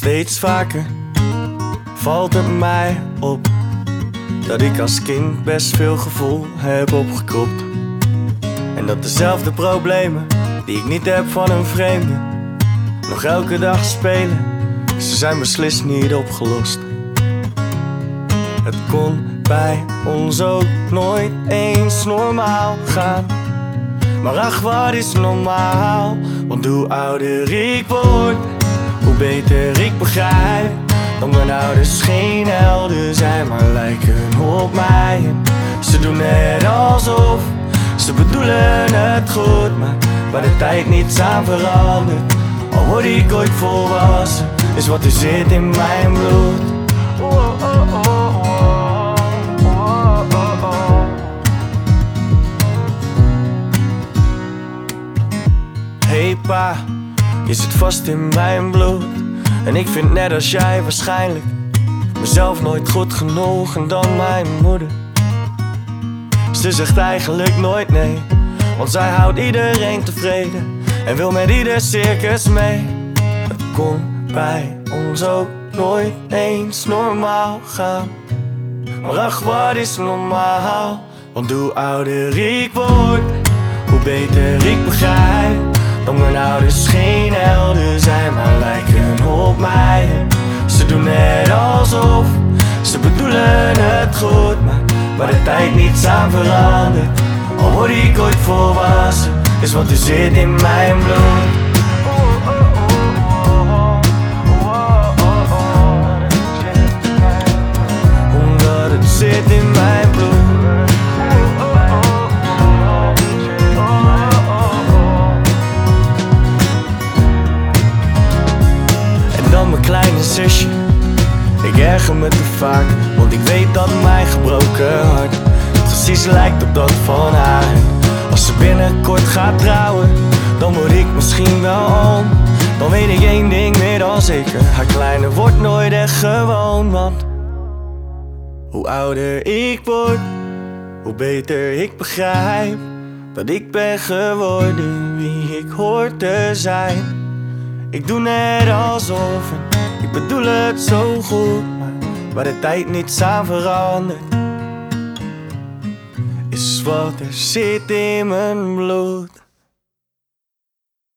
Steeds vaker valt het mij op dat ik als kind best veel gevoel heb opgekropt. En dat dezelfde problemen die ik niet heb van een vreemde nog elke dag spelen. Ze zijn beslist niet opgelost. Het kon bij ons ook nooit eens normaal gaan. Maar ach, wat is normaal? Want hoe ouder ik word, hoe beter ik begrijp dat mijn ouders geen helden zijn, maar lijken op mij. Ze doen net alsof ze bedoelen het goed, maar waar de tijd niets aan verandert. Al word ik ooit volwassen, is wat er zit in mijn bloed. Hey pa, je zit vast in mijn bloed. En ik vind net als jij waarschijnlijk mezelf nooit goed genoeg en dan mijn moeder. Ze zegt eigenlijk nooit nee, want zij houdt iedereen tevreden en wil met ieder circus mee. Het kon bij ons ook nooit eens normaal gaan. Maar ach, wat is normaal? Want hoe ouder ik word, hoe beter ik begrijp dat mijn ouders geen helden zijn, maar lijken op mij. Ze doen net alsof ze bedoelen het goed, maar waar de tijd niets aan verandert. Al word ik ooit volwassen, is wat er zit in mijn bloed. Omdat het zit in mijn bloed. Mijn kleine zusje, ik erger me te vaak, want ik weet dat mijn gebroken hart precies lijkt op dat van haar. Als ze binnenkort gaat trouwen, dan word ik misschien wel oom. Dan weet ik één ding meer dan zeker, haar kleine wordt nooit echt gewoon. Want hoe ouder ik word, hoe beter ik begrijp dat ik ben geworden wie ik hoor te zijn. Ik doe net alsof en ik bedoel het zo goed, maar waar de tijd niets aan verandert, is wat er zit in mijn bloed.